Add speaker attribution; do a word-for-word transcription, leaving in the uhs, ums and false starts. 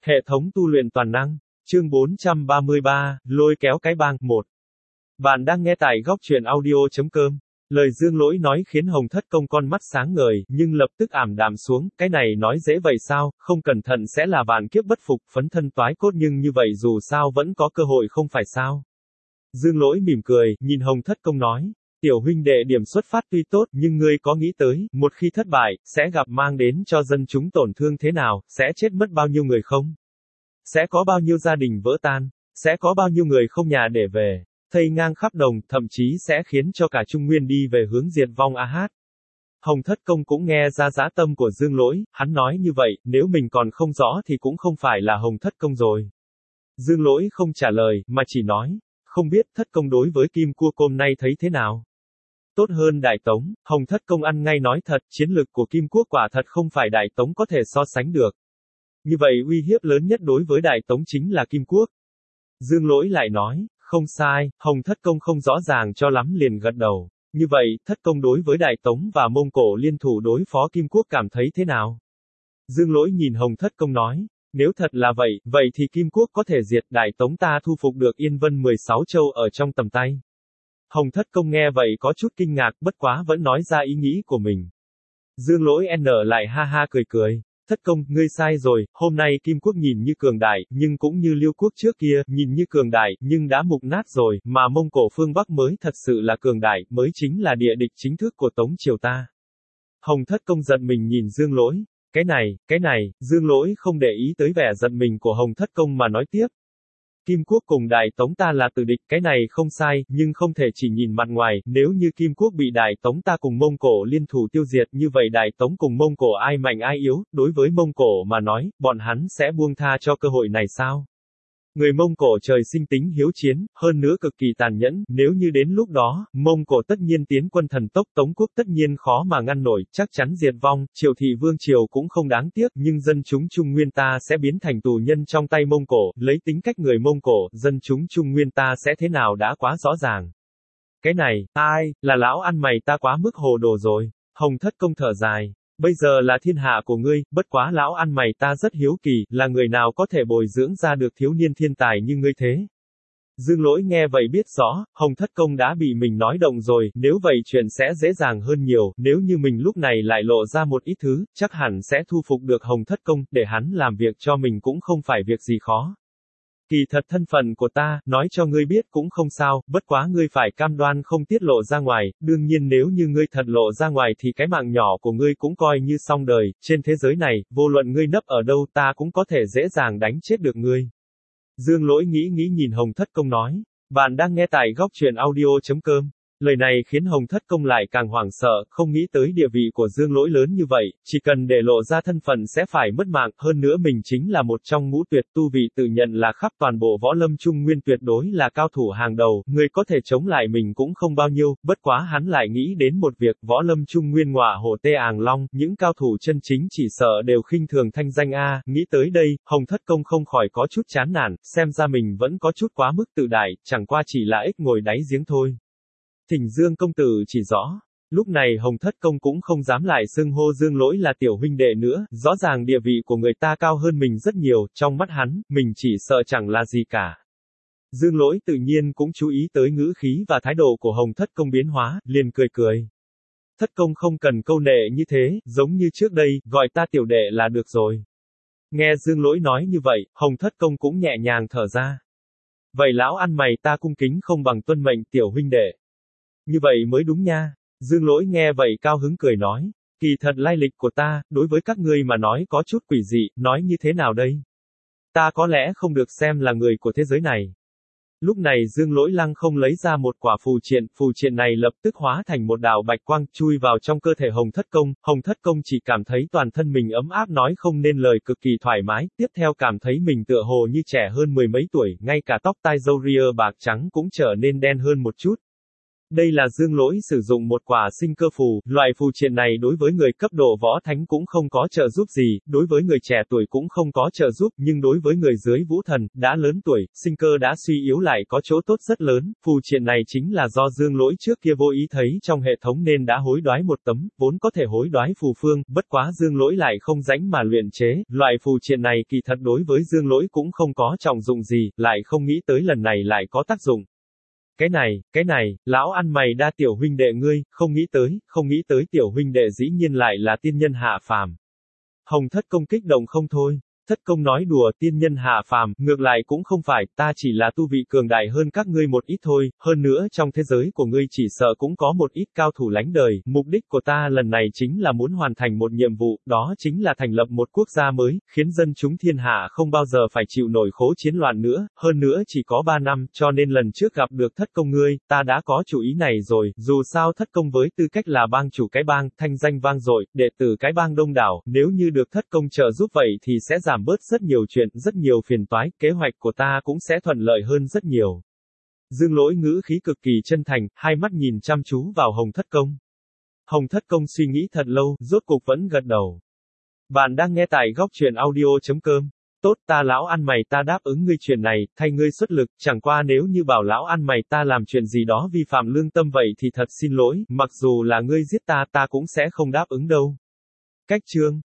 Speaker 1: Hệ thống tu luyện toàn năng. Chương bốn trăm ba mươi ba, lôi kéo cái bang. một. Bạn đang nghe tại góc truyện audio.com. Lời Dương Lỗi nói khiến Hồng Thất Công con mắt sáng ngời, nhưng lập tức ảm đạm xuống, cái này nói dễ vậy sao, không cẩn thận sẽ là vạn kiếp bất phục, phấn thân toái cốt, nhưng như vậy dù sao vẫn có cơ hội không phải sao. Dương Lỗi mỉm cười, nhìn Hồng Thất Công nói, tiểu huynh đệ điểm xuất phát tuy tốt, nhưng ngươi có nghĩ tới, một khi thất bại, sẽ gặp mang đến cho dân chúng tổn thương thế nào, sẽ chết mất bao nhiêu người không? Sẽ có bao nhiêu gia đình vỡ tan, sẽ có bao nhiêu người không nhà để về, thây ngang khắp đồng, thậm chí sẽ khiến cho cả Trung Nguyên đi về hướng diệt vong a hát. Hồng Thất Công cũng nghe ra dã tâm của Dương Lỗi, hắn nói như vậy, nếu mình còn không rõ thì cũng không phải là Hồng Thất Công rồi. Dương Lỗi không trả lời, mà chỉ nói, không biết Thất Công đối với Kim Cua Côm nay thấy thế nào? Tốt hơn Đại Tống. Hồng Thất Công ăn ngay nói thật, chiến lực của Kim Quốc quả thật không phải Đại Tống có thể so sánh được. Như vậy uy hiếp lớn nhất đối với Đại Tống chính là Kim Quốc. Dương Lỗi lại nói, không sai. Hồng Thất Công không rõ ràng cho lắm liền gật đầu. Như vậy, Thất Công đối với Đại Tống và Mông Cổ liên thủ đối phó Kim Quốc cảm thấy thế nào? Dương Lỗi nhìn Hồng Thất Công nói, nếu thật là vậy, vậy thì Kim Quốc có thể diệt, Đại Tống ta thu phục được Yên Vân mười sáu châu ở trong tầm tay. Hồng Thất Công nghe vậy có chút kinh ngạc, bất quá vẫn nói ra ý nghĩ của mình. Dương Lỗi n lại ha ha cười cười. Thất Công, ngươi sai rồi, hôm nay Kim Quốc nhìn như cường đại, nhưng cũng như Liêu Quốc trước kia, nhìn như cường đại, nhưng đã mục nát rồi, mà Mông Cổ phương Bắc mới thật sự là cường đại, mới chính là địa địch chính thức của Tống Triều ta. Hồng Thất Công giận mình nhìn Dương Lỗi. Cái này, cái này, Dương Lỗi không để ý tới vẻ giận mình của Hồng Thất Công mà nói tiếp. Kim Quốc cùng Đại Tống ta là tử địch, cái này không sai, nhưng không thể chỉ nhìn mặt ngoài, nếu như Kim Quốc bị Đại Tống ta cùng Mông Cổ liên thủ tiêu diệt, như vậy Đại Tống cùng Mông Cổ ai mạnh ai yếu, đối với Mông Cổ mà nói, bọn hắn sẽ buông tha cho cơ hội này sao? Người Mông Cổ trời sinh tính hiếu chiến, hơn nữa cực kỳ tàn nhẫn, nếu như đến lúc đó, Mông Cổ tất nhiên tiến quân thần tốc, Tống Quốc tất nhiên khó mà ngăn nổi, chắc chắn diệt vong, Triều thị Vương Triều cũng không đáng tiếc, nhưng dân chúng Trung Nguyên ta sẽ biến thành tù nhân trong tay Mông Cổ, lấy tính cách người Mông Cổ, dân chúng Trung Nguyên ta sẽ thế nào đã quá rõ ràng. Cái này, ai, là lão ăn mày ta quá mức hồ đồ rồi. Hồng Thất Công thở dài. Bây giờ là thiên hạ của ngươi, bất quá lão ăn mày ta rất hiếu kỳ, là người nào có thể bồi dưỡng ra được thiếu niên thiên tài như ngươi thế? Dương Lỗi nghe vậy biết rõ, Hồng Thất Công đã bị mình nói động rồi, nếu vậy chuyện sẽ dễ dàng hơn nhiều, nếu như mình lúc này lại lộ ra một ít thứ, chắc hẳn sẽ thu phục được Hồng Thất Công, để hắn làm việc cho mình cũng không phải việc gì khó. Kỳ thật thân phận của ta, nói cho ngươi biết cũng không sao, bất quá ngươi phải cam đoan không tiết lộ ra ngoài, đương nhiên nếu như ngươi thật lộ ra ngoài thì cái mạng nhỏ của ngươi cũng coi như xong đời, trên thế giới này, vô luận ngươi nấp ở đâu ta cũng có thể dễ dàng đánh chết được ngươi. Dương Lỗi nghĩ nghĩ nhìn Hồng Thất Công nói, bạn đang nghe tại góc truyện audio.com. Lời này khiến Hồng Thất Công lại càng hoảng sợ, không nghĩ tới địa vị của Dương Lỗi lớn như vậy, chỉ cần để lộ ra thân phận sẽ phải mất mạng, hơn nữa mình chính là một trong ngũ tuyệt, tu vị tự nhận là khắp toàn bộ võ lâm Trung Nguyên tuyệt đối là cao thủ hàng đầu, người có thể chống lại mình cũng không bao nhiêu, bất quá hắn lại nghĩ đến một việc, võ lâm Trung Nguyên ngọa hổ tê àng long, những cao thủ chân chính chỉ sợ đều khinh thường thanh danh a, nghĩ tới đây, Hồng Thất Công không khỏi có chút chán nản, xem ra mình vẫn có chút quá mức tự đại, chẳng qua chỉ là ếch ngồi đáy giếng thôi. Thỉnh Dương công tử chỉ rõ. Lúc này Hồng Thất Công cũng không dám lại xưng hô Dương Lỗi là tiểu huynh đệ nữa, rõ ràng địa vị của người ta cao hơn mình rất nhiều, trong mắt hắn, mình chỉ sợ chẳng là gì cả. Dương Lỗi tự nhiên cũng chú ý tới ngữ khí và thái độ của Hồng Thất Công biến hóa, liền cười cười. Thất Công không cần câu nệ như thế, giống như trước đây, gọi ta tiểu đệ là được rồi. Nghe Dương Lỗi nói như vậy, Hồng Thất Công cũng nhẹ nhàng thở ra. Vậy lão ăn mày ta cung kính không bằng tuân mệnh tiểu huynh đệ. Như vậy mới đúng nha. Dương Lỗi nghe vậy cao hứng cười nói, kỳ thật lai lịch của ta, đối với các ngươi mà nói có chút quỷ dị, nói như thế nào đây? Ta có lẽ không được xem là người của thế giới này. Lúc này Dương Lỗi lăng không lấy ra một quả phù triện, phù triện này lập tức hóa thành một đạo bạch quang, chui vào trong cơ thể Hồng Thất Công, Hồng Thất Công chỉ cảm thấy toàn thân mình ấm áp nói không nên lời cực kỳ thoải mái, tiếp theo cảm thấy mình tựa hồ như trẻ hơn mười mấy tuổi, ngay cả tóc tai râu ria bạc trắng cũng trở nên đen hơn một chút. Đây là Dương Lỗi sử dụng một quả sinh cơ phù, loại phù triện này đối với người cấp độ võ thánh cũng không có trợ giúp gì, đối với người trẻ tuổi cũng không có trợ giúp, nhưng đối với người dưới vũ thần, đã lớn tuổi, sinh cơ đã suy yếu lại có chỗ tốt rất lớn, phù triện này chính là do Dương Lỗi trước kia vô ý thấy trong hệ thống nên đã hối đoái một tấm, vốn có thể hối đoái phù phương, bất quá Dương Lỗi lại không rãnh mà luyện chế, loại phù triện này kỳ thật đối với Dương Lỗi cũng không có trọng dụng gì, lại không nghĩ tới lần này lại có tác dụng. Cái này, cái này, lão ăn mày đa tiểu huynh đệ ngươi, không nghĩ tới, không nghĩ tới tiểu huynh đệ dĩ nhiên lại là tiên nhân hạ phàm. Hồng Thất Công kích động không thôi. Thất Công nói đùa, tiên nhân hạ phàm, ngược lại cũng không phải, ta chỉ là tu vị cường đại hơn các ngươi một ít thôi, hơn nữa trong thế giới của ngươi chỉ sợ cũng có một ít cao thủ lánh đời, mục đích của ta lần này chính là muốn hoàn thành một nhiệm vụ, đó chính là thành lập một quốc gia mới, khiến dân chúng thiên hạ không bao giờ phải chịu nổi khố chiến loạn nữa, hơn nữa chỉ có ba năm, cho nên lần trước gặp được Thất Công ngươi, ta đã có chủ ý này rồi, dù sao Thất Công với tư cách là bang chủ cái bang, thanh danh vang dội, đệ tử cái bang đông đảo, nếu như được Thất Công trợ giúp vậy thì sẽ giảm bớt rất nhiều chuyện, rất nhiều phiền toái, kế hoạch của ta cũng sẽ thuận lợi hơn rất nhiều. Dương Lỗi ngữ khí cực kỳ chân thành, hai mắt nhìn chăm chú vào Hồng Thất Công. Hồng Thất Công suy nghĩ thật lâu, rốt cục vẫn gật đầu. Bạn đang nghe tại góc truyện audio chấm com. Tốt, ta lão ăn mày ta đáp ứng ngươi chuyện này, thay ngươi xuất lực, chẳng qua nếu như bảo lão ăn mày ta làm chuyện gì đó vi phạm lương tâm vậy thì thật xin lỗi, mặc dù là ngươi giết ta ta cũng sẽ không đáp ứng đâu. Cách chương